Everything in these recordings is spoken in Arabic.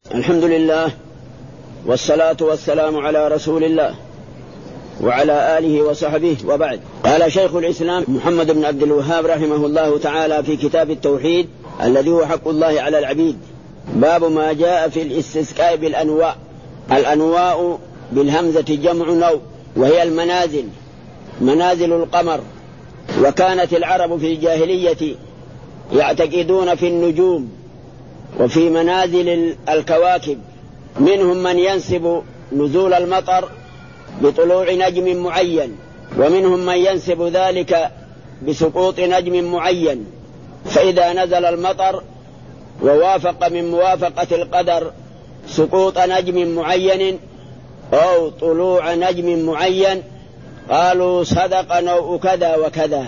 الحمد لله والصلاة والسلام على رسول الله وعلى آله وصحبه وبعد. قال شيخ الإسلام محمد بن عبد الوهاب رحمه الله تعالى في كتاب التوحيد الذي هو حق الله على العبيد: باب ما جاء في الاستسقاء بالأنواء. الأنواء بالهمزة جمع نوء، وهي المنازل، منازل القمر. وكانت العرب في الجاهلية يعتقدون في النجوم وفي منازل الكواكب، منهم من ينسب نزول المطر بطلوع نجم معين، ومنهم من ينسب ذلك بسقوط نجم معين، فإذا نزل المطر ووافق من موافقة القدر سقوط نجم معين أو طلوع نجم معين قالوا صدق نوء كذا وكذا،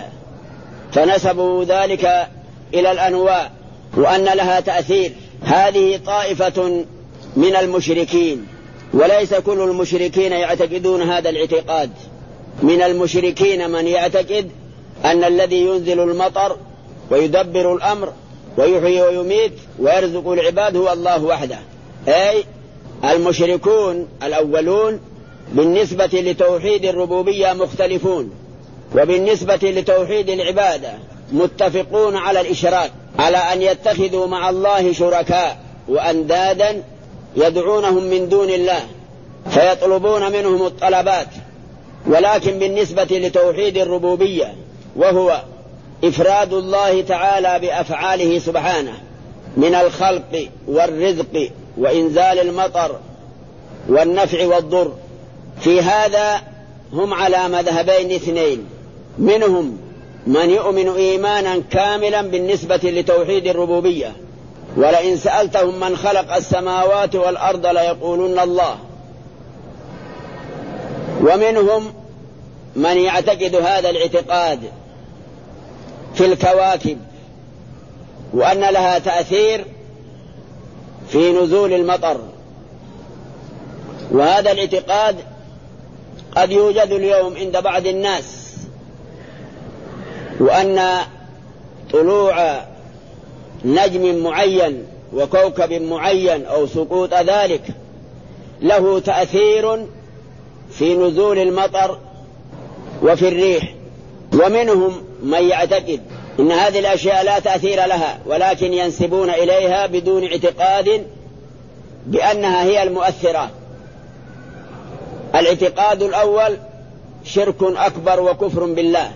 فنسبوا ذلك إلى الأنواء وأن لها تأثير. هذه طائفة من المشركين، وليس كل المشركين يعتقدون هذا الاعتقاد. من المشركين من يعتقد أن الذي ينزل المطر ويدبر الأمر ويحيي ويميت ويرزق العباد هو الله وحده، أي المشركون الأولون بالنسبة لتوحيد الربوبية مختلفون، وبالنسبة لتوحيد العبادة متفقون على الإشراك، على أن يتخذوا مع الله شركاء وأندادا يدعونهم من دون الله فيطلبون منهم الطلبات. ولكن بالنسبة لتوحيد الربوبية وهو إفراد الله تعالى بأفعاله سبحانه من الخلق والرزق وإنزال المطر والنفع والضر، في هذا هم على مذهبين اثنين: منهم من يؤمن إيمانا كاملا بالنسبة لتوحيد الربوبية، ولئن سألتهم من خلق السماوات والأرض ليقولون الله، ومنهم من يعتقد هذا الاعتقاد في الكواكب وأن لها تأثير في نزول المطر. وهذا الاعتقاد قد يوجد اليوم عند بعض الناس، وأن طلوع نجم معين وكوكب معين أو سقوط ذلك له تأثير في نزول المطر وفي الريح. ومنهم من يعتقد إن هذه الأشياء لا تأثير لها، ولكن ينسبون إليها بدون اعتقاد بأنها هي المؤثرة. الاعتقاد الأول شرك أكبر وكفر بالله،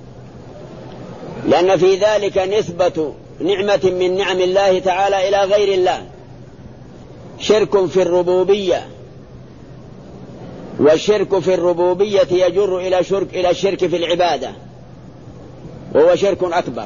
لأن في ذلك نسبة نعمة من نعم الله تعالى إلى غير الله، شرك في الربوبية، والشرك في الربوبية يجر إلى الشرك في العبادة، وهو شرك أكبر.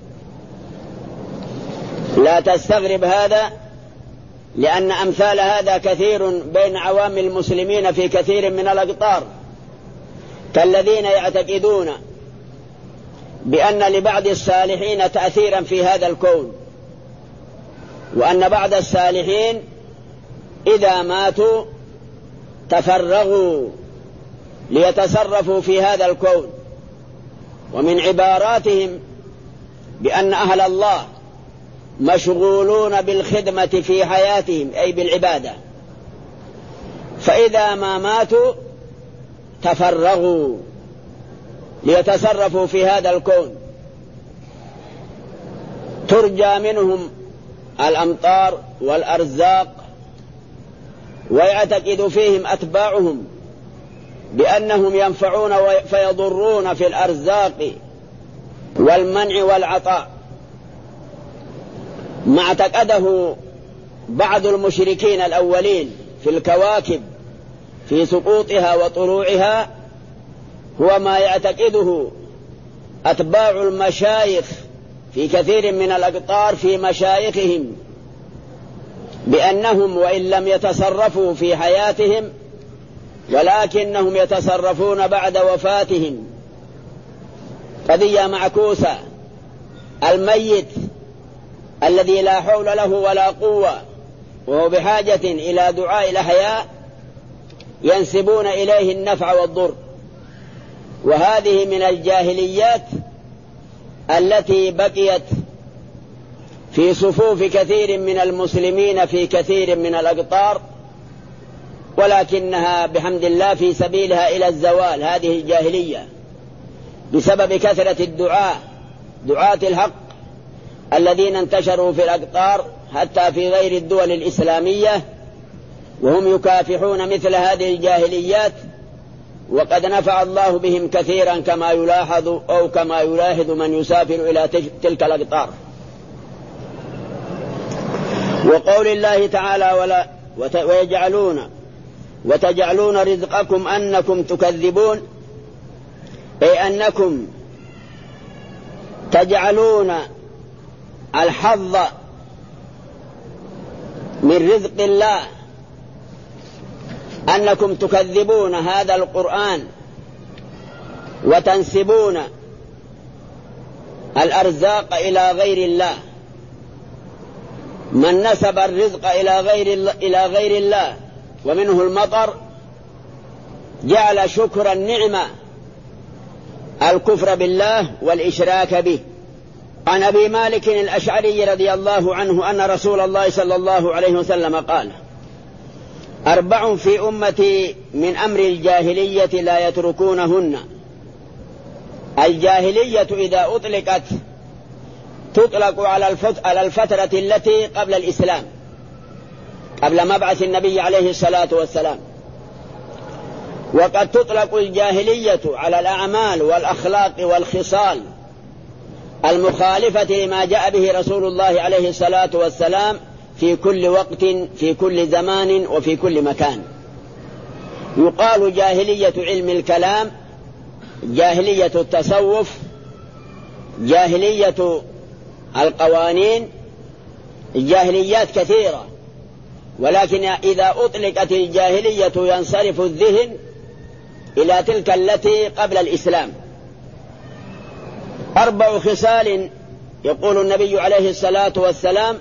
لا تستغرب هذا، لأن أمثال هذا كثير بين عوام المسلمين في كثير من الأقطار، كالذين يعتقدون بأن لبعض الصالحين تأثيرا في هذا الكون، وأن بعض الصالحين إذا ماتوا تفرغوا ليتصرفوا في هذا الكون. ومن عباراتهم بأن أهل الله مشغولون بالخدمة في حياتهم، أي بالعبادة، فإذا ما ماتوا تفرغوا ليتصرفوا في هذا الكون، ترجى منهم الأمطار والأرزاق، ويعتقد فيهم أتباعهم بأنهم ينفعون فيضرون في الأرزاق والمنع والعطاء، ما اعتقده بعض المشركين الأولين في الكواكب في سقوطها وطلوعها هو ما يعتقده أتباع المشايخ في كثير من الأقطار في مشايخهم، بأنهم وإن لم يتصرفوا في حياتهم ولكنهم يتصرفون بعد وفاتهم. قضية معكوسة. الميت الذي لا حول له ولا قوة وهو بحاجة إلى دعاء الأحياء ينسبون إليه النفع والضر، وهذه من الجاهليات التي بقيت في صفوف كثير من المسلمين في كثير من الأقطار، ولكنها بحمد الله في سبيلها إلى الزوال هذه الجاهلية بسبب كثرة دعاة الحق الذين انتشروا في الأقطار حتى في غير الدول الإسلامية، وهم يكافحون مثل هذه الجاهليات، وقد نفع الله بهم كثيرا كما يلاحظ أو كما يلاحظ من يسافر إلى تلك الأقطار. وقول الله تعالى وتجعلون رزقكم أنكم تكذبون، أي أنكم تجعلون الحظ من رزق الله، أنكم تكذبون هذا القرآن وتنسبون الأرزاق إلى غير الله. من نسب الرزق إلى غير الله ومنه المطر جعل شكر النعمة الكفر بالله والإشراك به. عن أبي مالك الأشعري رضي الله عنه أن رسول الله صلى الله عليه وسلم قال: 4 في أمتي من أمر الجاهلية لا يتركونهن. الجاهلية إذا أطلقت تطلق على الفترة التي قبل الإسلام، قبل مبعث النبي عليه الصلاة والسلام، وقد تطلق الجاهلية على الأعمال والأخلاق والخصال المخالفة لما جاء به رسول الله عليه الصلاة والسلام في كل وقت في كل زمان وفي كل مكان. يقال جاهلية علم الكلام، جاهلية التصوف، جاهلية القوانين، الجاهليات كثيرة، ولكن إذا أطلقت الجاهلية ينصرف الذهن إلى تلك التي قبل الإسلام. 4 خصال يقول النبي عليه الصلاة والسلام: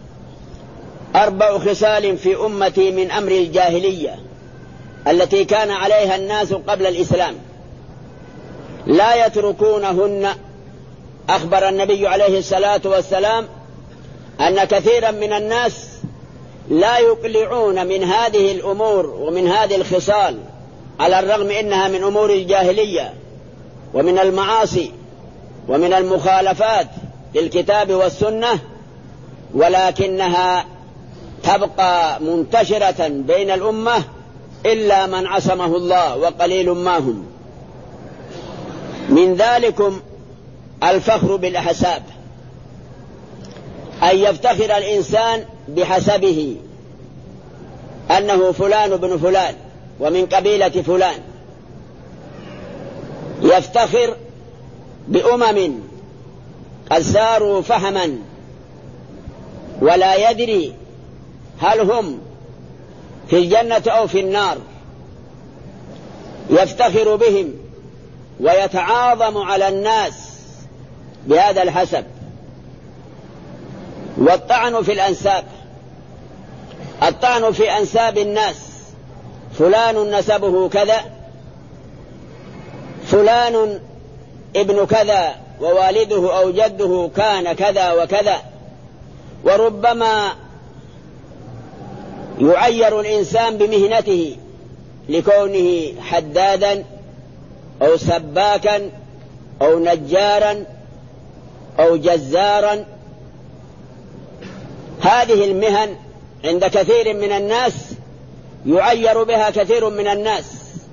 4 خصال في أمتي من أمر الجاهلية التي كان عليها الناس قبل الإسلام لا يتركونهن. أخبر النبي عليه الصلاة والسلام أن كثيرا من الناس لا يقلعون من هذه الأمور ومن هذه الخصال، على الرغم إنها من أمور الجاهلية ومن المعاصي ومن المخالفات للكتاب والسنة، ولكنها تبقى منتشرة بين الأمة إلا من عصمه الله، وقليل ما هم. من ذلكم الفخر بالأحساب، أن يفتخر الإنسان بحسبه أنه فلان بن فلان ومن قبيلة فلان، يفتخر بأمم قد ساروا فهما ولا يدري هل هم في الجنة أو في النار، يفتخر بهم ويتعاظم على الناس بهذا الحسب. والطعن في الأنساب، الطعن في أنساب الناس، فلان نسبه كذا، فلان ابن كذا ووالده أو جده كان كذا وكذا. وربما يعير الإنسان بمهنته لكونه حدادا أو سباكا أو نجارا أو جزارا. هذه المهن عند كثير من الناس يعير بها كثير من الناس،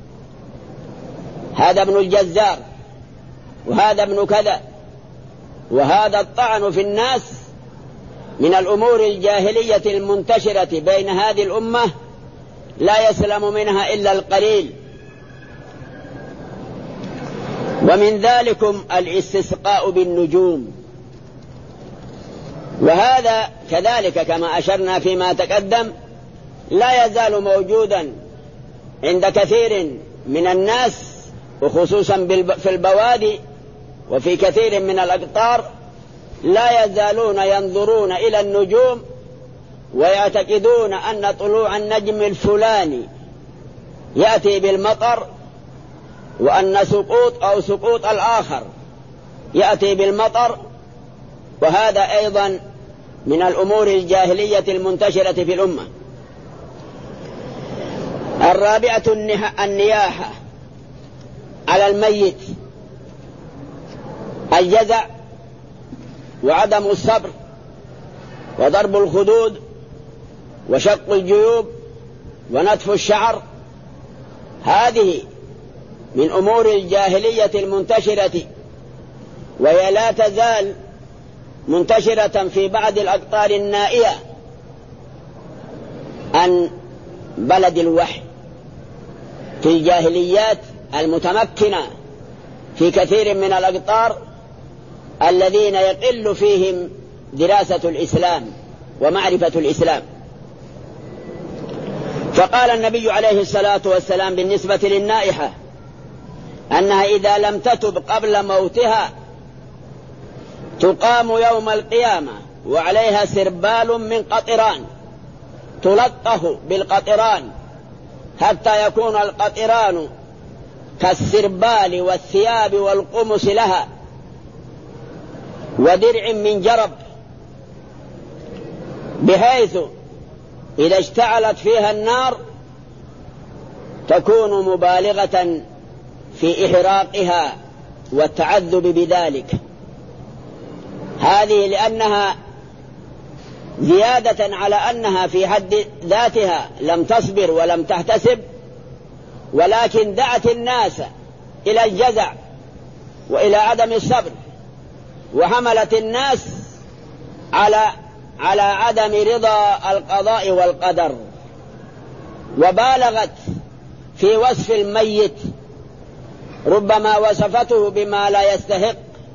هذا ابن الجزار وهذا ابن كذا. وهذا الطعن في الناس من الأمور الجاهلية المنتشرة بين هذه الأمة لا يسلم منها إلا القليل. ومن ذلكم الاستسقاء بالنجوم، وهذا كذلك كما أشرنا فيما تقدم لا يزال موجودا عند كثير من الناس، وخصوصا في البوادي وفي كثير من الأقطار، لا يزالون ينظرون إلى النجوم ويعتقدون أن طلوع النجم الفلاني يأتي بالمطر، وأن سقوط الآخر يأتي بالمطر. وهذا أيضا من الأمور الجاهلية المنتشرة في الأمة. الرابعة النياحة على الميت، الجزع وعدم الصبر وضرب الخدود وشق الجيوب ونتف الشعر، هذه من أمور الجاهلية المنتشرة، وهي لا تزال منتشرة في بعض الأقطار النائية عن بلد الوحي، في الجاهليات المتمكنة في كثير من الأقطار الذين يقل فيهم دراسة الإسلام ومعرفة الإسلام. فقال النبي عليه الصلاة والسلام بالنسبة للنائحة أنها إذا لم تتب قبل موتها تقام يوم القيامة وعليها سربال من قطران تلطخ بالقطران حتى يكون القطران كالسربال والثياب والقمص لها، ودرع من جرب، بحيث إذا اشتعلت فيها النار تكون مبالغة في إحراقها والتعذب بذلك. هذه لأنها زيادة على أنها في حد ذاتها لم تصبر ولم تحتسب، ولكن دعت الناس إلى الجزع وإلى عدم الصبر، وحملت الناس على عدم رضا القضاء والقدر، وبالغت في وصف الميت، ربما وصفته بما لا يستحق،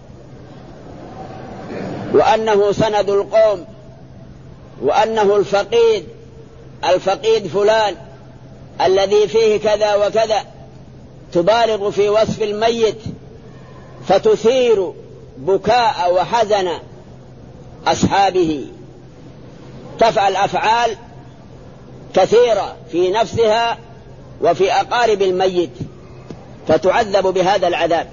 وأنه سند القوم، وأنه الفقيد فلان الذي فيه كذا وكذا، تبالغ في وصف الميت فتثير بكاء وحزن أصحابه، تفعل أفعال كثيرة في نفسها وفي أقارب الميت فتعذب بهذا العذاب.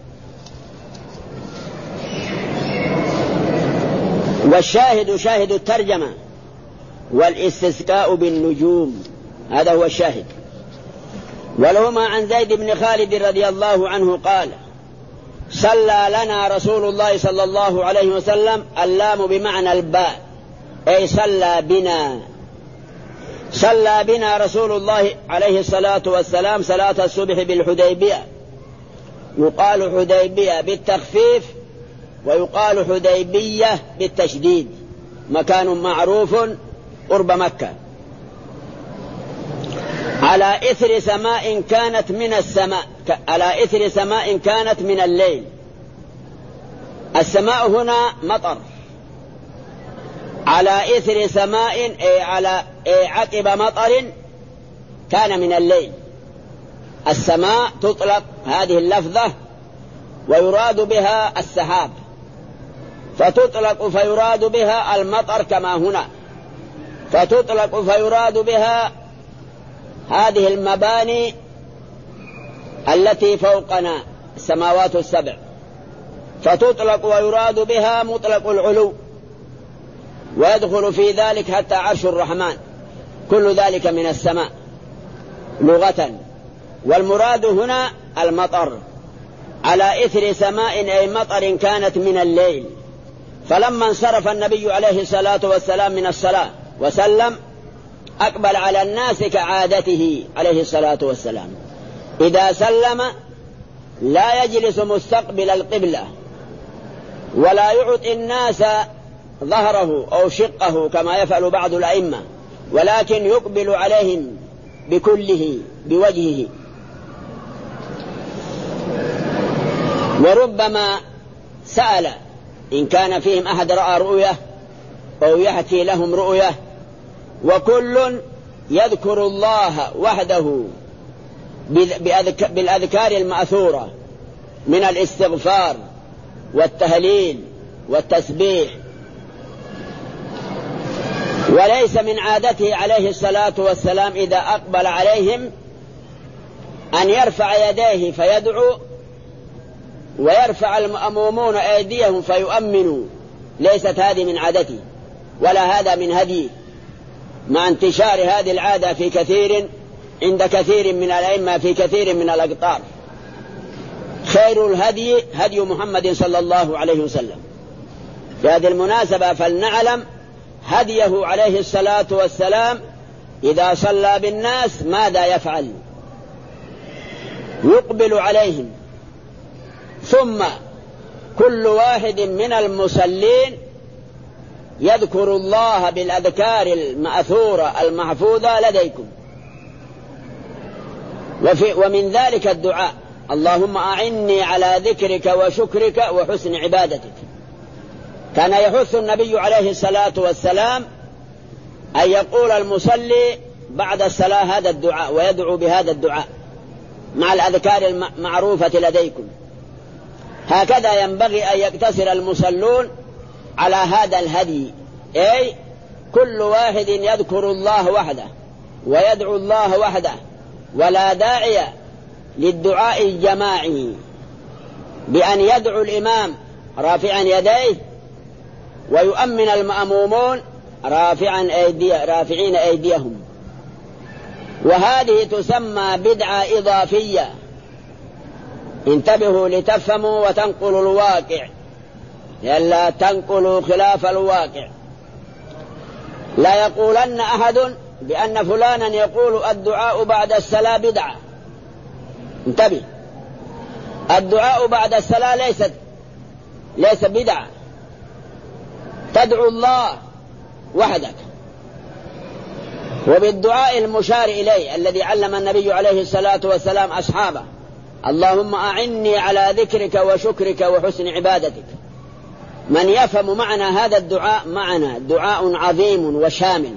والشاهد شاهد الترجمة والاستسقاء بالنجوم، هذا هو الشاهد. ولهما عن زيد بن خالد رضي الله عنه قال: صلى لنا رسول الله صلى الله عليه وسلم، اللام بمعنى الباء، أي صلى بنا رسول الله عليه الصلاة والسلام صلاة الصبح بالحديبية، يقال حديبية بالتخفيف ويقال حديبية بالتشديد، مكان معروف قرب مكة، على إثر سماء كانت من السماء، على إثر سماء كانت من الليل. السماء هنا مطر، على إثر سماء أي عقب مطر كان من الليل. السماء تطلق هذه اللفظة ويراد بها السحاب، فتطلق فيراد بها المطر كما هنا، فتطلق فيراد بها هذه المباني التي فوقنا السماوات السبع، فتطلق ويراد بها مطلق العلو، ويدخل في ذلك حتى عرش الرحمن، كل ذلك من السماء لغة. والمراد هنا المطر، على إثر سماء أي مطر كانت من الليل. فلما انصرف النبي عليه الصلاة والسلام من الصلاة وسلم، أقبل على الناس كعادته عليه الصلاة والسلام، إذا سلم لا يجلس مستقبل القبلة ولا يعطي الناس ظهره أو شقه كما يفعل بعض الأئمة، ولكن يقبل عليهم بكله بوجهه. وربما سأل إن كان فيهم أحد رأى رؤية أو يحكي لهم رؤية، وكل يذكر الله وحده بالأذكار المأثورة من الاستغفار والتهليل والتسبيح. وليس من عادته عليه الصلاة والسلام إذا أقبل عليهم أن يرفع يديه فيدعو ويرفع المأمومون أيديهم فيؤمنوا، ليست هذه من عادته، ولا هذا من هدي، مع انتشار هذه العادة في كثير عند كثير من الأئمة في كثير من الأقطار. خير الهدي هدي محمد صلى الله عليه وسلم. في هذه المناسبة فلنعلم هديه عليه الصلاة والسلام إذا صلى بالناس ماذا يفعل. يقبل عليهم، ثم كل واحد من المصلين يذكر الله بالأذكار المأثورة المحفوظة لديكم، ومن ذلك الدعاء: اللهم أعني على ذكرك وشكرك وحسن عبادتك. كان يحث النبي عليه الصلاة والسلام أن يقول المصلي بعد الصلاة هذا الدعاء، ويدعو بهذا الدعاء مع الأذكار المعروفة لديكم. هكذا ينبغي أن يقتصر المصلون على هذا الهدي، أي كل واحد يذكر الله وحده ويدعو الله وحده، ولا داعي للدعاء الجماعي بأن يدعو الإمام رافعا يديه ويؤمن المأمومون رافعين أيديهم. وهذه تسمى بدعة إضافية. انتبهوا لتفهموا وتنقلوا الواقع، لئلا تنقلوا خلاف الواقع. لا يقولن أحد بأن فلانا يقول الدعاء بعد الصلاة بدعة. انتبه، الدعاء بعد الصلاة ليس بدعة. تدعو الله وحدك، وبالدعاء المشار إليه الذي علم النبي عليه الصلاة والسلام أصحابه: اللهم أعني على ذكرك وشكرك وحسن عبادتك. من يفهم معنى هذا الدعاء معنى دعاء عظيم وشامل.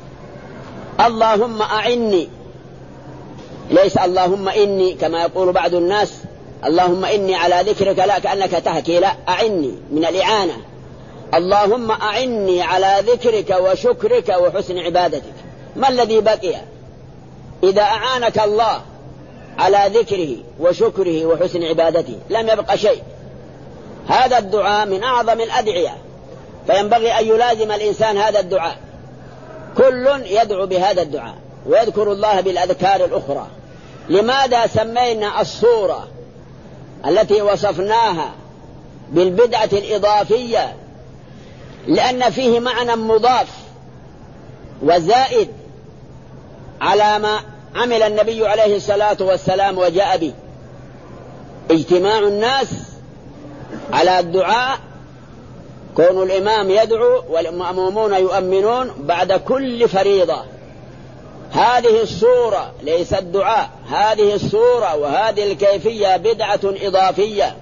اللهم أعني، ليس اللهم إني كما يقول بعض الناس اللهم إني على ذكرك، لا كأنك تحكي، لا، أعني من الإعانة. اللهم أعني على ذكرك وشكرك وحسن عبادتك. ما الذي بقي إذا أعانك الله على ذكره وشكره وحسن عبادته؟ لم يبق شيء. هذا الدعاء من أعظم الأدعية، فينبغي أن يلازم الإنسان هذا الدعاء. كل يدعو بهذا الدعاء ويذكر الله بالأذكار الأخرى. لماذا سمينا الصورة التي وصفناها بالبدعة الإضافية؟ لأن فيه معنى مضاف وزائد على ما عمل النبي عليه الصلاة والسلام وجاء به. اجتماع الناس على الدعاء، كون الإمام يدعو والمأمومون يؤمنون بعد كل فريضة. هذه الصورة ليس الدعاء، هذه الصورة وهذه الكيفية بدعة إضافية.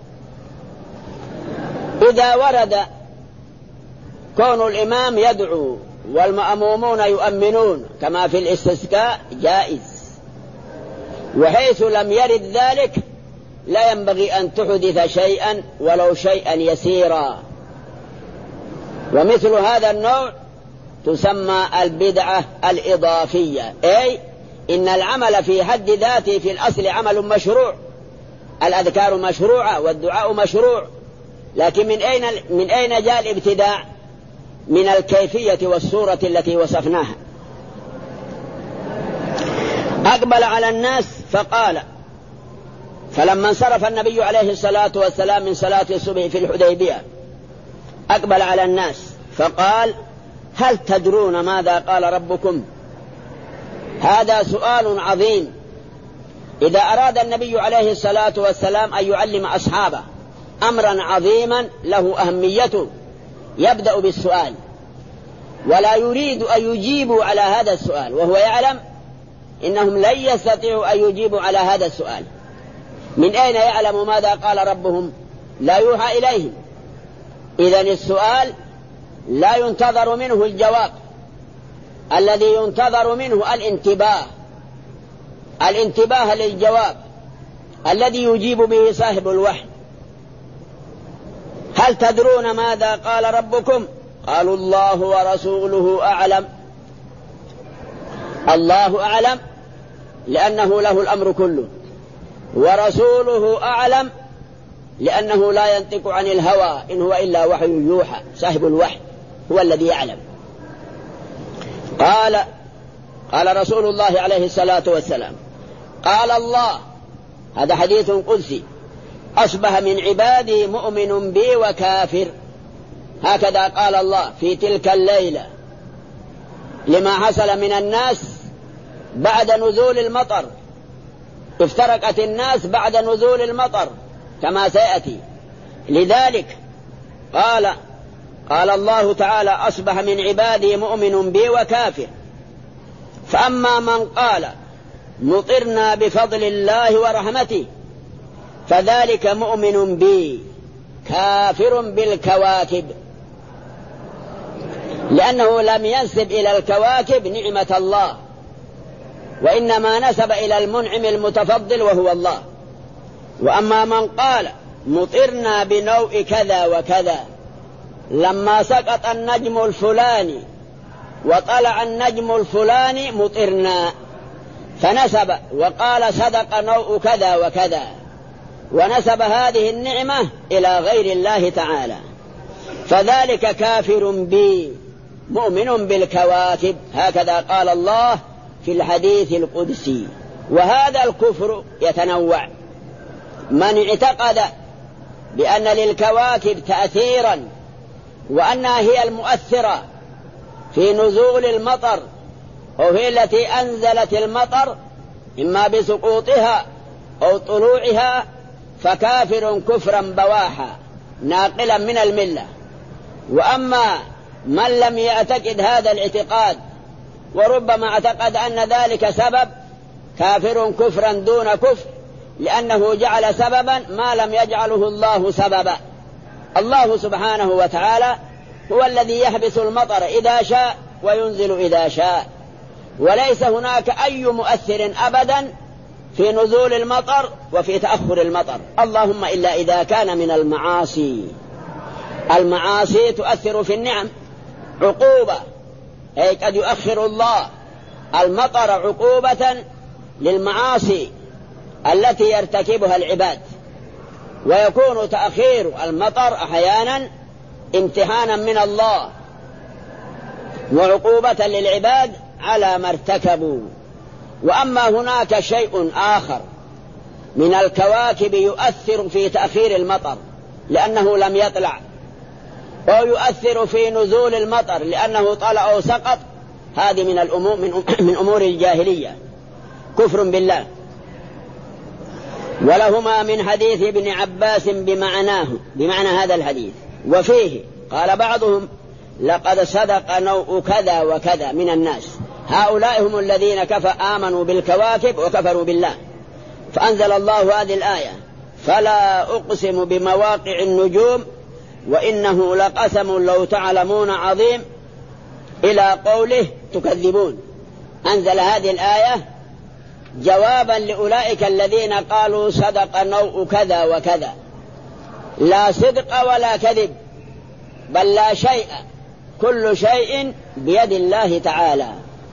إذا ورد كون الإمام يدعو والمأمومون يؤمنون كما في الاستسقاء جائز، وحيث لم يرد ذلك لا ينبغي أن تحدث شيئا ولو شيئا يسيرا. ومثل هذا النوع تسمى البدعة الإضافية، أي إن العمل في حد ذاته في الأصل عمل مشروع، الأذكار مشروعة والدعاء مشروع، لكن من أين جاء الابتداع؟ من الكيفية والصورة التي وصفناها. أقبل على الناس فقال، فلما انصرف النبي عليه الصلاة والسلام من صلاة الصبح في الحديبية أقبل على الناس فقال: هل تدرون ماذا قال ربكم؟ هذا سؤال عظيم. إذا أراد النبي عليه الصلاة والسلام أن يعلم أصحابه أمرا عظيما له أهميته يبدأ بالسؤال، ولا يريد أن يجيبوا على هذا السؤال، وهو يعلم إنهم لن يستطيعوا أن يجيبوا على هذا السؤال. من أين يعلم ماذا قال ربهم؟ لا يوحى إليهم. إذن السؤال لا ينتظر منه الجواب، الذي ينتظر منه الانتباه للجواب الذي يجيب به صاحب الوحي. هل تدرون ماذا قال ربكم؟ قالوا: الله ورسوله أعلم. الله أعلم لأنه له الأمر كله، ورسوله أعلم لأنه لا ينطق عن الهوى إن هو إلا وحي يوحى، صاحب الوحي. هو الذي يعلم. قال رسول الله عليه الصلاة والسلام قال الله، هذا حديث قدسي، أصبح من عبادي مؤمن بي وكافر. هكذا قال الله في تلك الليلة لما حصل من الناس بعد نزول المطر. افترقت الناس بعد نزول المطر كما سيأتي. لذلك قال الله تعالى أصبح من عبادي مؤمن بي وكافر. فأما من قال مطرنا بفضل الله ورحمته فذلك مؤمن بي كافر بالكواكب، لأنه لم ينسب إلى الكواكب نعمة الله، وإنما نسب إلى المنعم المتفضل وهو الله. وأما من قال مطرنا بنوء كذا وكذا، لما سقط النجم الفلاني وطلع النجم الفلاني مطرنا، فنسب وقال صدق نوء كذا وكذا، ونسب هذه النعمة إلى غير الله تعالى، فذلك كافر بي مؤمن بالكواكب. هكذا قال الله في الحديث القدسي. وهذا الكفر يتنوع. من اعتقد بأن للكواكب تأثيرا وأنها هي المؤثرة في نزول المطر، وهي التي أنزلت المطر إما بسقوطها أو طلوعها، فكافر كفرا بواحا ناقلا من الملة. وأما من لم يعتقد هذا الاعتقاد وربما اعتقد أن ذلك سبب، كافر كفرا دون كفر، لأنه جعل سببا ما لم يجعله الله سببا. الله سبحانه وتعالى هو الذي يحبس المطر إذا شاء وينزل إذا شاء، وليس هناك أي مؤثر أبدا في نزول المطر وفي تأخر المطر، اللهم إلا إذا كان من المعاصي. المعاصي تؤثر في النعم عقوبة، أي قد يؤخر الله المطر عقوبة للمعاصي التي يرتكبها العباد، ويكون تأخير المطر أحيانا امتحانا من الله وعقوبة للعباد على ما ارتكبوا. وأما هناك شيء آخر من الكواكب يؤثر في تأخير المطر لأنه لم يطلع، أو يؤثر في نزول المطر لأنه طلع أو سقط، هذه من أمور الجاهلية، كفر بالله. ولهما من حديث ابن عباس بمعنى هذا الحديث. وفيه قال بعضهم لقد صدق نوء كذا وكذا من الناس، هؤلاء هم الذين آمنوا بالكواكب وكفروا بالله. فأنزل الله هذه الآية فلا أقسم بمواقع النجوم وإنه لقسم لو تعلمون عظيم، إلى قوله تكذبون. أنزل هذه الآية جوابا لأولئك الذين قالوا صدق نوء كذا وكذا. لا صدق ولا كذب، بل لا شيء، كل شيء بيد الله تعالى.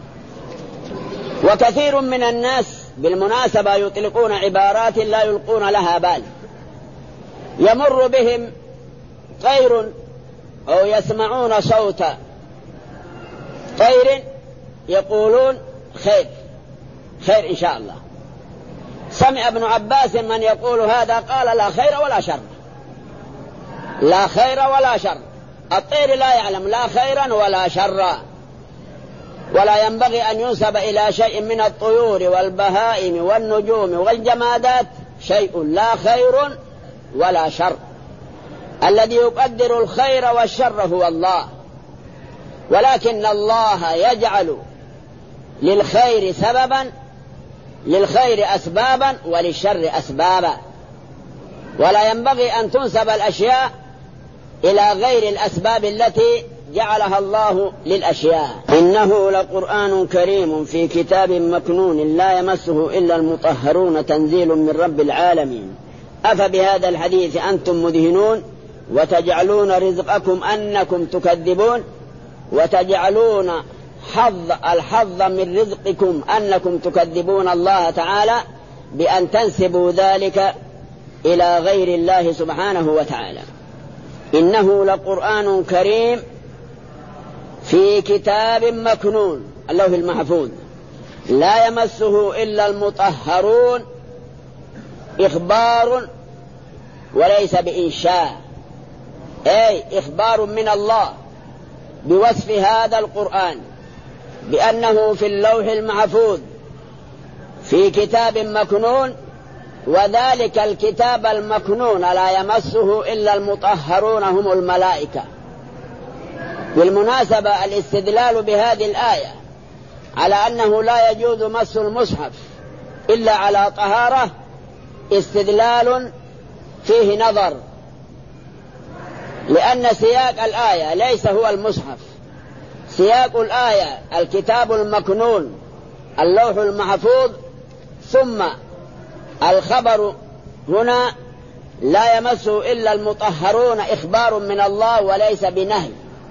وكثير من الناس بالمناسبة يطلقون عبارات لا يلقون لها بال. يمر بهم طير أو يسمعون صوت طير يقولون خير خير إن شاء الله. سمع ابن عباس من يقول هذا قال لا خير ولا شر، لا خير ولا شر. الطير لا يعلم لا خيرا ولا شرا، ولا ينبغي أن ينسب إلى شيء من الطيور والبهائم والنجوم والجمادات شيء لا خير ولا شر. الذي يقدر الخير والشر هو الله، ولكن الله يجعل للخير سببا، للخير أسبابا وللشر أسبابا، ولا ينبغي أن تنسب الأشياء إلى غير الأسباب التي جعلها الله للأشياء. إنه لقرآن كريم في كتاب مكنون لا يمسه إلا المطهرون تنزيل من رب العالمين. أفبهذا الحديث أنتم مدهنون وتجعلون رزقكم أنكم تكذبون، وتجعلون الحظ من رزقكم أنكم تكذبون الله تعالى بأن تنسبوا ذلك إلى غير الله سبحانه وتعالى. إنه لقرآن كريم في كتاب مكنون اللوح المحفوظ لا يمسه إلا المطهرون إخبار وليس بإنشاء، أي إخبار من الله بوصف هذا القرآن بأنه في اللوح المحفوظ في كتاب مكنون، وذلك الكتاب المكنون لا يمسه إلا المطهرون هم الملائكة. بالمناسبة الاستدلال بهذه الآية على أنه لا يجوز مس المصحف إلا على طهارة استدلال فيه نظر، لأن سياق الآية ليس هو المصحف، سياق الآية الكتاب المكنون اللوح المحفوظ، ثم الخبر هنا لا يمسه إلا المطهرون إخبار من الله وليس بنهي.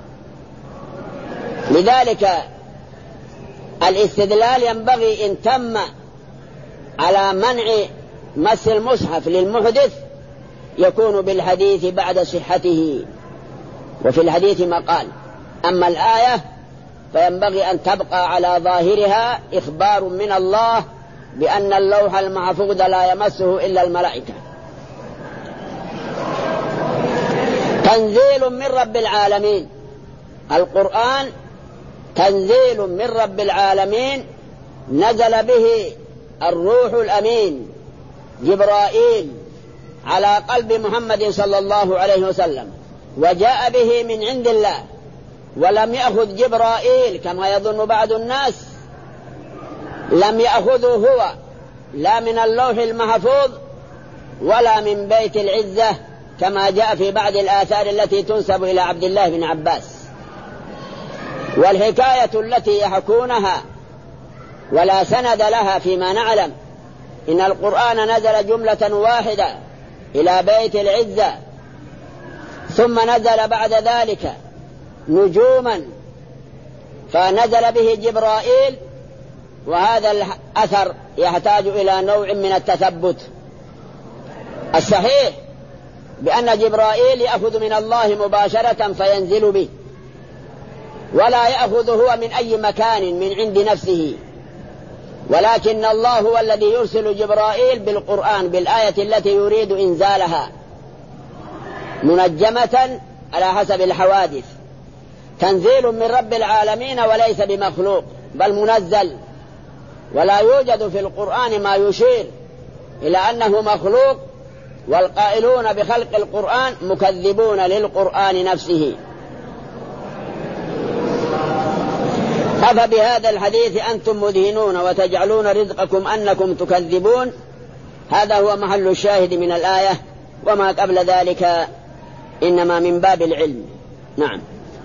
لذلك الاستدلال ينبغي إن تم على منع مس المصحف للمحدث يكون بالحديث بعد صحته، وفي الحديث مقال. أما الآية فينبغي أن تبقى على ظاهرها إخبار من الله بأن اللوح المحفوظ لا يمسه إلا الملائكة. تنزيل من رب العالمين، القرآن تنزيل من رب العالمين نزل به الروح الأمين جبرائيل على قلب محمد صلى الله عليه وسلم، وجاء به من عند الله، ولم يأخذ جبرائيل كما يظن بعض الناس، لم يأخذه هو لا من اللوح المحفوظ ولا من بيت العزة كما جاء في بعض الآثار التي تنسب إلى عبد الله بن عباس. والحكاية التي يحكونها ولا سند لها فيما نعلم إن القرآن نزل جملة واحدة إلى بيت العزة، ثم نزل بعد ذلك نجوما فنزل به جبرائيل، وهذا الأثر يحتاج إلى نوع من التثبت. الصحيح بأن جبرائيل يأخذ من الله مباشرة فينزل به، ولا يأخذ هو من أي مكان من عند نفسه، ولكن الله هو الذي يرسل جبرائيل بالقرآن بالآية التي يريد إنزالها منجمة على حسب الحوادث. تنزيل من رب العالمين وليس بمخلوق بل منزل، ولا يوجد في القرآن ما يشير إلى أنه مخلوق، والقائلون بخلق القرآن مكذبون للقرآن نفسه. أفبهذا الحديث أنتم مدهنون وتجعلون رزقكم أنكم تكذبون، هذا هو محل الشاهد من الآية، وما قبل ذلك إنما من باب العلم. نعم.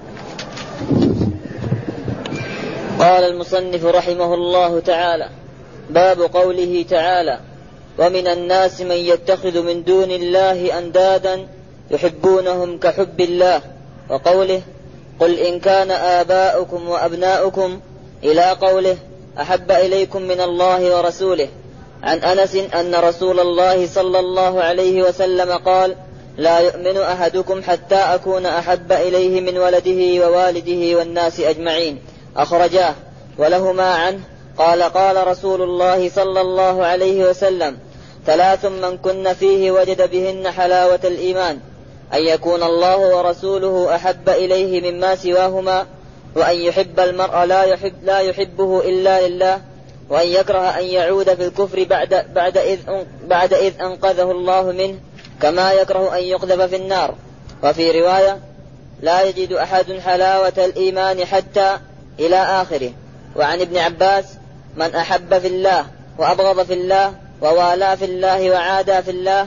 قال المصنف رحمه الله تعالى: باب قوله تعالى: ومن الناس من يتخذ من دون الله أندادا يحبونهم كحب الله، وقوله: قل إن كان آباؤكم وأبناؤكم، إلى قوله: أحب إليكم من الله ورسوله. عن أنس أن رسول الله صلى الله عليه وسلم قال: لا يؤمن أحدكم حتى أكون أحب إليه من ولده ووالده والناس أجمعين، أخرجاه. ولهما عنه قال: قال رسول الله صلى الله عليه وسلم: ثلاث من كن فيه وجد بهن حلاوة الإيمان: أن يكون الله ورسوله أحب إليه مما سواهما، وأن يحب المرء لا يحبه إلا لله، وأن يكره أن يعود في الكفر بعد إذ أنقذه الله منه، كما يكره أن يقذف في النار. وفي رواية: لا يجد أحد حلاوة الإيمان حتى، إلى آخره. وعن ابن عباس: من أحب في الله وأبغض في الله ووالى في الله وعادى في الله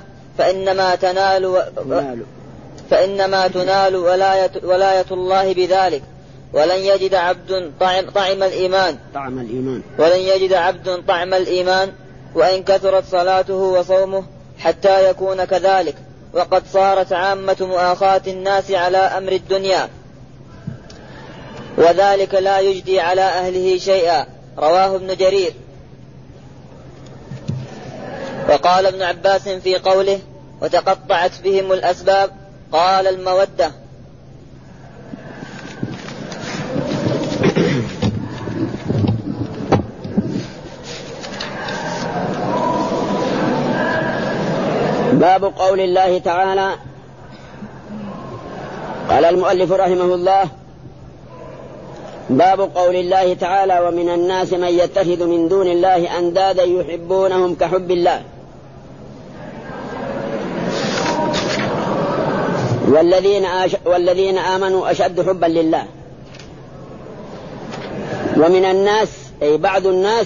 فإنما تنال ولاية الله بذلك. ولن يجد عبد طعم الإيمان وإن كثرت صلاته وصومه حتى يكون كذلك، وقد صارت عامة مؤاخاة الناس على أمر الدنيا، وذلك لا يجدي على أهله شيئا. رواه ابن جرير. وقال ابن عباس في قوله: وتقطعت بهم الأسباب، قال: المودة. باب قول الله تعالى. قال المؤلف رحمه الله: باب قول الله تعالى: ومن الناس من يتخذ من دون الله أندادا يحبونهم كحب الله والذين آمنوا أشد حبا لله. ومن الناس أي بعض الناس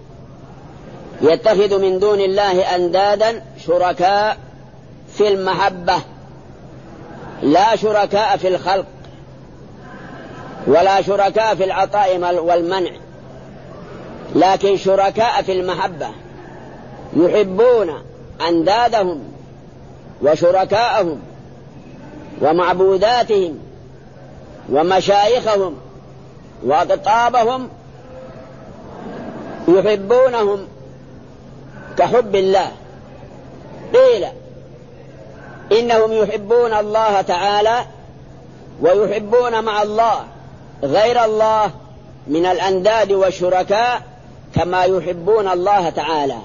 يتخذ من دون الله أندادا شركاء في المحبة، لا شركاء في الخلق ولا شركاء في العطاء والمنع، لكن شركاء في المحبة، يحبون أندادهم وشركاءهم ومعبوداتهم ومشايخهم وأقطابهم، يحبونهم كحب الله. قيل إنهم يحبون الله تعالى ويحبون مع الله غير الله من الأنداد والشركاء كما يحبون الله تعالى.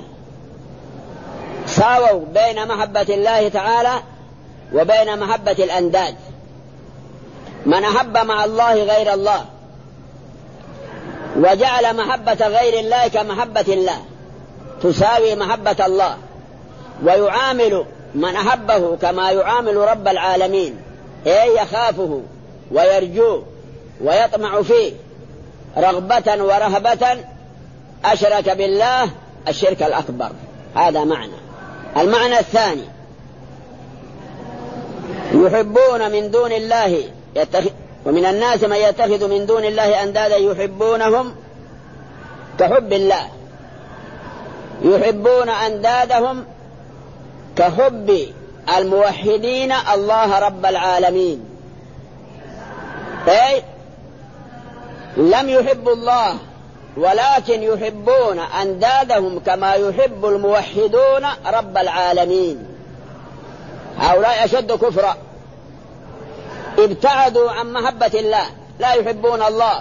ساووا بين محبة الله تعالى وبين محبة الأنداد. من أحب مع الله غير الله وجعل محبة غير الله كمحبة الله تساوي محبة الله، ويعامل من أحبه كما يعامل رب العالمين، أي يخافه ويرجوه ويطمع فيه رغبة ورهبة، أشرك بالله الشرك الأكبر. هذا معنى. المعنى الثاني: يحبون من دون الله ومن الناس من يتخذ من دون الله أندادا يحبونهم كحب الله، يحبون أندادهم كحب الموحدين الله رب العالمين، أي لم يحبوا الله ولكن يحبون أندادهم كما يحب الموحدون رب العالمين. هؤلاء أشد كفرا، ابتعدوا عن محبة الله، لا يحبون الله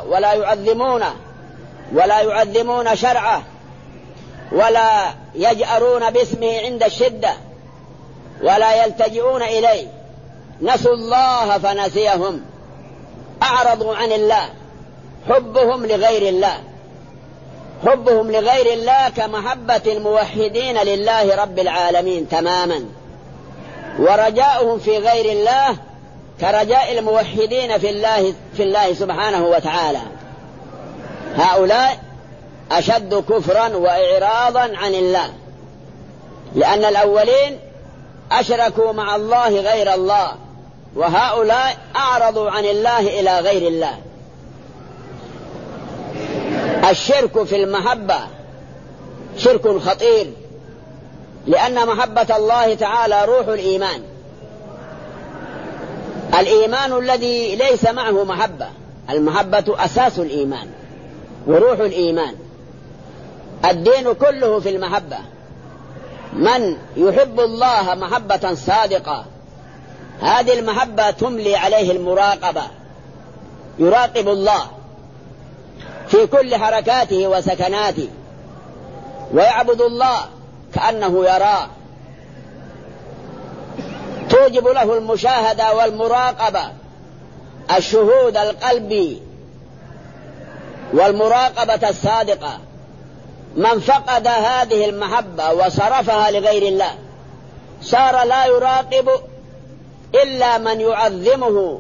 ولا يعظمون شرعه ولا يجأرون باسمه عند الشدة ولا يلتجئون إليه، نسوا الله فنسيهم، أعرضوا عن الله. حبهم لغير الله، حبهم لغير الله كمحبة الموحدين لله رب العالمين تماما، ورجاؤهم في غير الله كرجاء الموحدين في الله سبحانه وتعالى. هؤلاء أشد كفرا وإعراضا عن الله، لأن الأولين أشركوا مع الله غير الله، وهؤلاء أعرضوا عن الله إلى غير الله. الشرك في المحبة شرك خطير، لأن محبة الله تعالى روح الإيمان، الإيمان الذي ليس معه محبة. المحبة أساس الإيمان وروح الإيمان، الدين كله في المحبة. من يحب الله محبة صادقة، هذه المحبة تملي عليه المراقبة، يراقب الله في كل حركاته وسكناته، ويعبد الله كأنه يراه، توجب له المشاهدة والمراقبة، الشهود القلبي والمراقبة الصادقة. من فقد هذه المحبة وصرفها لغير الله صار لا يراقب إلا من يعظمه،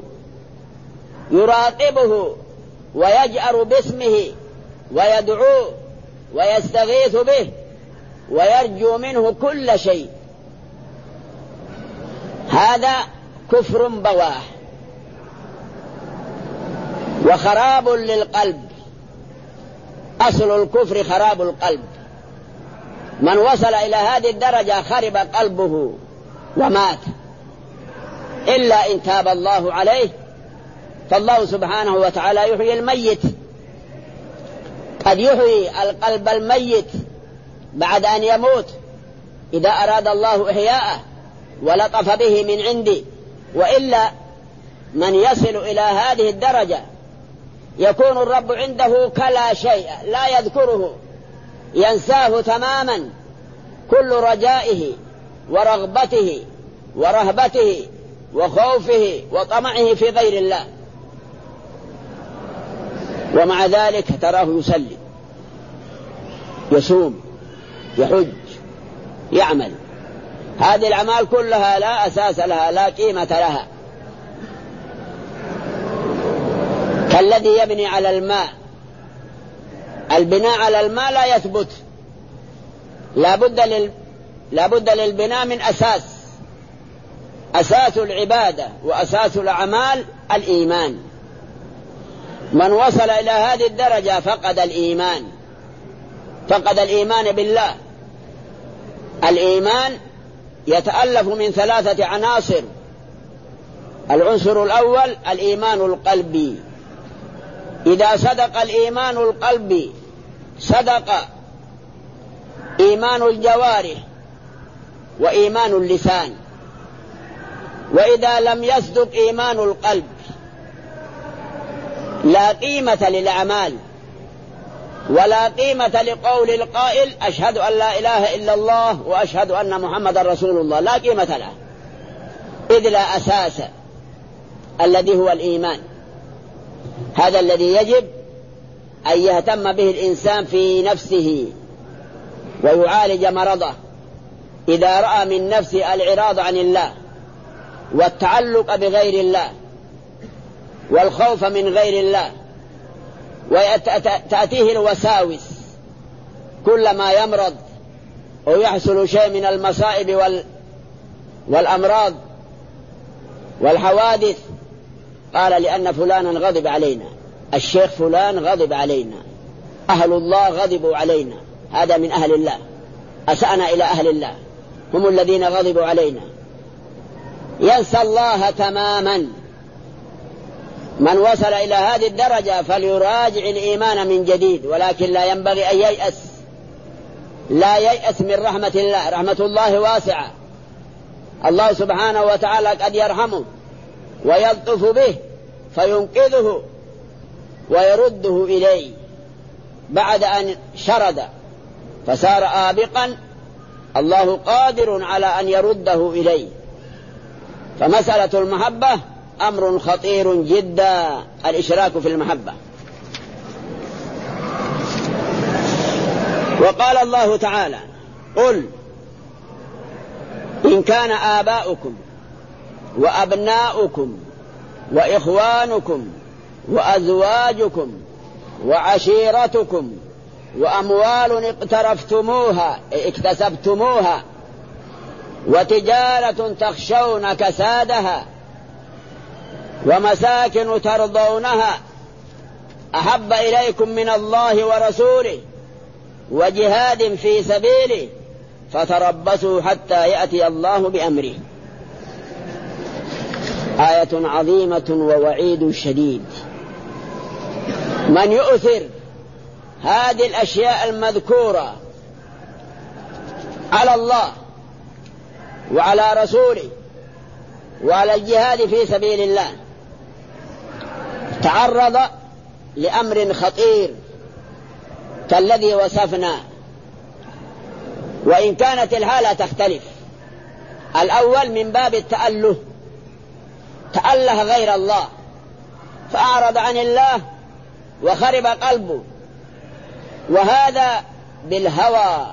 يراقبه ويجأر باسمه ويدعوه ويستغيث به ويرجو منه كل شيء. هذا كفر بواح وخراب للقلب. أصل الكفر خراب القلب. من وصل إلى هذه الدرجة خرب قلبه ومات، إلا إن تاب الله عليه، فالله سبحانه وتعالى يحيي الميت. قد يحيي القلب الميت بعد أن يموت إذا أراد الله إحياءه ولطف به من عندي، وإلا من يصل إلى هذه الدرجة يكون الرب عنده كلا شيء، لا يذكره، ينساه تماما. كل رجائه ورغبته ورهبته وخوفه وطمعه في غير الله، ومع ذلك تراه يصلي يصوم يحج يعمل. هذه الأعمال كلها لا أساس لها لا قيمة لها، كالذي يبني على الماء. البناء على الماء لا يثبت، لا بد للبناء من أساس. أساس العبادة وأساس الأعمال الإيمان. من وصل إلى هذه الدرجة فقد الإيمان، فقد الإيمان بالله. الإيمان يتألف من 3 عناصر. العنصر الأول الإيمان القلبي. إذا صدق الإيمان القلبي صدق إيمان الجوارح وإيمان اللسان. وإذا لم يصدق إيمان القلب لا قيمة للأعمال ولا قيمة لقول القائل أشهد أن لا إله إلا الله وأشهد أن محمد رسول الله، لا قيمة له، إذ لا أساس الذي هو الإيمان. هذا الذي يجب أن يهتم به الإنسان في نفسه ويعالج مرضه. إذا رأى من نفسه الإعراض عن الله والتعلق بغير الله والخوف من غير الله، وتأتيه الوساوس كلما يمرض أو يحصل شيء من المصائب والأمراض والحوادث، قال لأن فلانا غضب علينا، الشيخ فلان غضب علينا، أهل الله غضبوا علينا، هذا من أهل الله، أسأنا إلى أهل الله، هم الذين غضبوا علينا. ينسى الله تماما. من وصل إلى هذه الدرجة فليراجع الإيمان من جديد، ولكن لا ينبغي أن ييأس، لا ييأس من رحمة الله. رحمة الله واسعة، الله سبحانه وتعالى قد يرحمه ويلطف به فينقذه ويرده إليه بعد أن شرد فصار آبقا، الله قادر على أن يرده إليه. فمسألة المحبة أمر خطير جدا، الإشراك في المحبة. وقال الله تعالى قل إن كان آباؤكم وأبناؤكم وإخوانكم وأزواجكم وعشيرتكم وأموال اكتسبتموها وتجارة تخشون كسادها ومساكن ترضونها أحب إليكم من الله ورسوله وجهاد في سبيله فتربصوا حتى يأتي الله بأمره. آية عظيمة ووعيد شديد. من يؤثر هذه الأشياء المذكورة على الله وعلى رسوله وعلى الجهاد في سبيل الله تعرض لأمر خطير كالذي وصفنا، وإن كانت الحالة تختلف. الأول من باب التأله، تأله غير الله فأعرض عن الله وخرب قلبه، وهذا بالهوى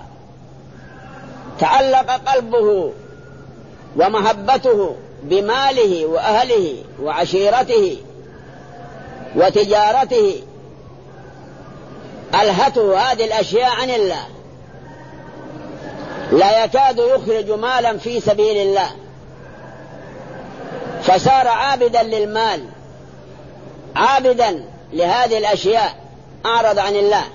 تعلق قلبه ومحبته بماله وأهله وعشيرته وتجارته، ألهته هذه الأشياء عن الله، لا يكاد يخرج مالا في سبيل الله، فصار عابدا للمال، عابدا لهذه الأشياء، أعرض عن الله.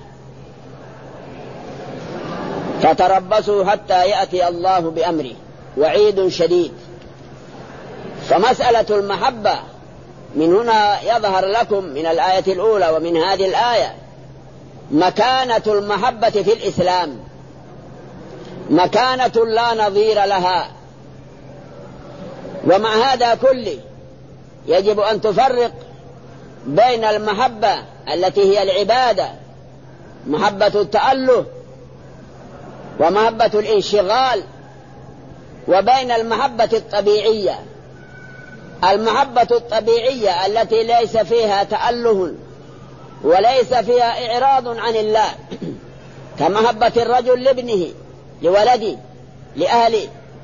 فتربصوا حتى يأتي الله بأمره، وعيد شديد. فمسألة المحبة من هنا يظهر لكم من الآية الأولى ومن هذه الآية مكانة المحبة في الإسلام، مكانة لا نظير لها. ومع هذا كله يجب أن تفرق بين المحبة التي هي العبادة، محبة التأله، ومحبة الانشغال وبين المحبة الطبيعية. المحبة الطبيعية التي ليس فيها تأله وليس فيها إعراض عن الله، كمحبة الرجل لابنه، لولده، لأهله.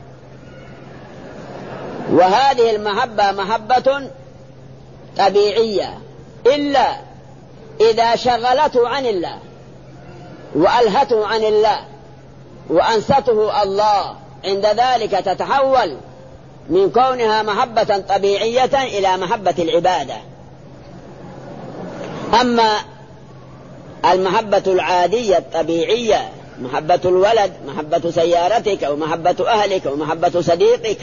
وهذه المحبة محبة طبيعية، إلا إذا شغلته عن الله وألهته عن الله وأنسته الله، عند ذلك تتحول من كونها محبة طبيعية إلى محبة العبادة. أما المحبة العادية الطبيعية، محبة الولد، محبة سيارتك أو محبة أهلك أو محبة صديقك،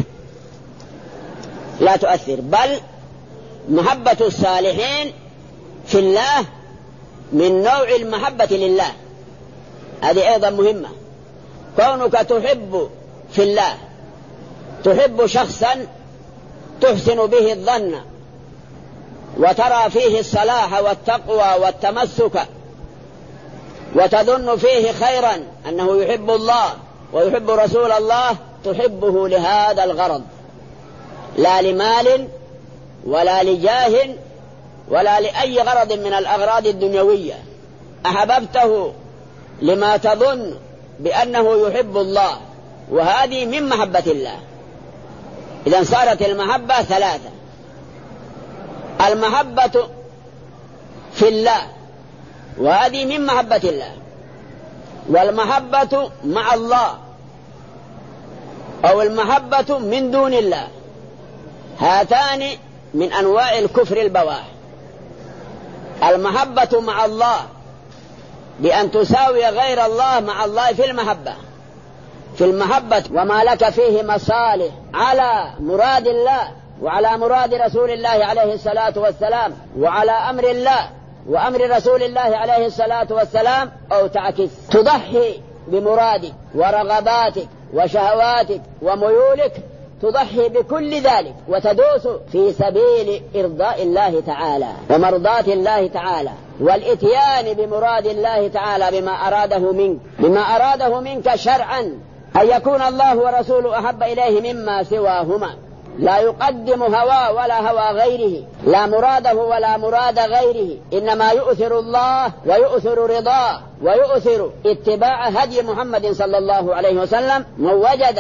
لا تؤثر. بل محبة الصالحين في الله من نوع المحبة لله، هذه أيضا مهمة. كونك تحب في الله، تحب شخصا تحسن به الظن وترى فيه الصلاح والتقوى والتمسك وتظن فيه خيرا، أنه يحب الله ويحب رسول الله، تحبه لهذا الغرض، لا لمال ولا لجاه ولا لأي غرض من الأغراض الدنيوية. أحببته لما تظن بأنه يحب الله، وهذه من محبة الله. إذن صارت المحبة ثلاثة: المحبة في الله، وهذه من محبة الله، والمحبة مع الله، أو المحبة من دون الله، هاتان من أنواع الكفر البواح. المحبة مع الله بأن تساوي غير الله مع الله في المحبة، في المحبة وما لك فيه مصالح على مراد الله وعلى مراد رسول الله عليه الصلاة والسلام وعلى أمر الله وأمر رسول الله عليه الصلاة والسلام، أو تعكس، تضحي بمرادك ورغباتك وشهواتك وميولك، تضحي بكل ذلك وتدوس في سبيل إرضاء الله تعالى ومرضاة الله تعالى، والإتيان بمراد الله تعالى بما أراده منك شرعا، أن يكون الله ورسوله أحب إليه مما سواهما، لا يقدم هوى ولا هوى غيره، لا مراده ولا مراد غيره، إنما يؤثر الله ويؤثر رضاه ويؤثر اتباع هدي محمد صلى الله عليه وسلم. من وجد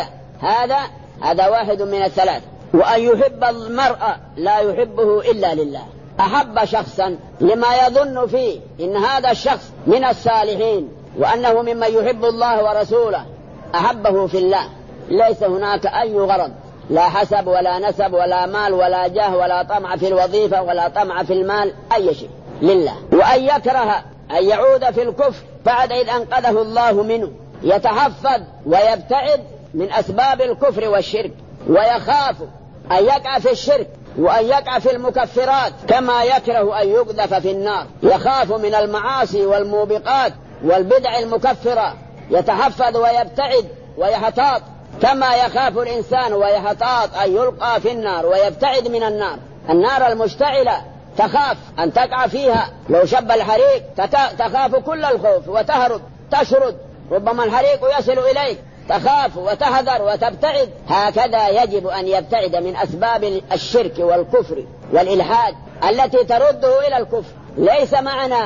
هذا واحد من الثلاث. وأن يحب المرء لا يحبه إلا لله، أحب شخصا لما يظن فيه إن هذا الشخص من الصالحين وأنه ممن يحب الله ورسوله، أحبه في الله، ليس هناك أي غرض، لا حسب ولا نسب ولا مال ولا جاه ولا طمع في الوظيفة ولا طمع في المال، أي شيء لله. وأن يكره أن يعود في الكفر بعد إذ أنقذه الله منه، يتحفظ ويبتعد من أسباب الكفر والشرك، ويخاف أن يقع في الشرك وأن يقع في المكفرات، كما يكره أن يقذف في النار. يخاف من المعاصي والموبقات والبدع المكفرة، يتحفظ ويبتعد ويحتاط، كما يخاف الإنسان ويحتاط أن يلقى في النار ويبتعد من النار المشتعلة، تخاف أن تقع فيها. لو شب الحريق تخاف كل الخوف وتهرب تشرد، ربما الحريق يصل إليك، تخاف وتحذر وتبتعد. هكذا يجب أن يبتعد من أسباب الشرك والكفر والإلحاد التي ترده إلى الكفر. ليس معنى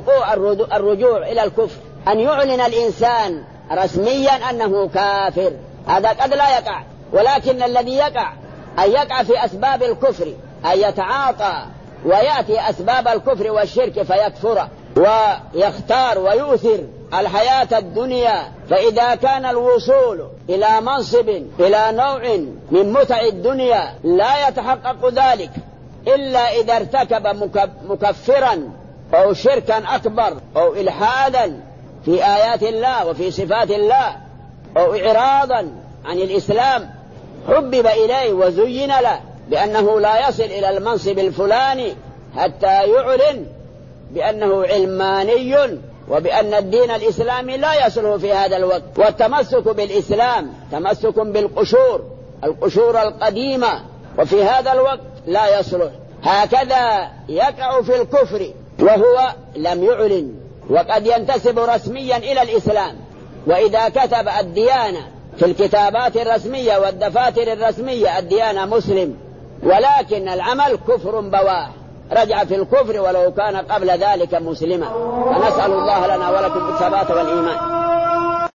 الرجوع إلى الكفر أن يعلن الإنسان رسميا أنه كافر، هذا قد لا يقع، ولكن الذي يقع أن يقع في أسباب الكفر، أن يتعاطى ويأتي أسباب الكفر والشرك فيكفر ويختار ويؤثر الحياة الدنيا. فإذا كان الوصول إلى منصب، إلى نوع من متع الدنيا، لا يتحقق ذلك إلا إذا ارتكب مكفرا أو شركا أكبر أو إلحادا في آيات الله وفي صفات الله، أو إعراضا عن الإسلام، حبب إليه وزين له بأنه لا يصل إلى المنصب الفلاني حتى يعلن بأنه علماني وبأن الدين الإسلامي لا يصله في هذا الوقت. والتمسك بالإسلام تمسك القشور القديمة، وفي هذا الوقت لا يصلح. هكذا يقع في الكفر وهو لم يعلن، وقد ينتسب رسميا إلى الإسلام، وإذا كتب الديانة في الكتابات الرسمية والدفاتر الرسمية الديانة مسلم، ولكن العمل كفر بواح، رجع في الكفر ولو كان قبل ذلك مسلما. فنسأل الله لنا ولكم الثبات والإيمان.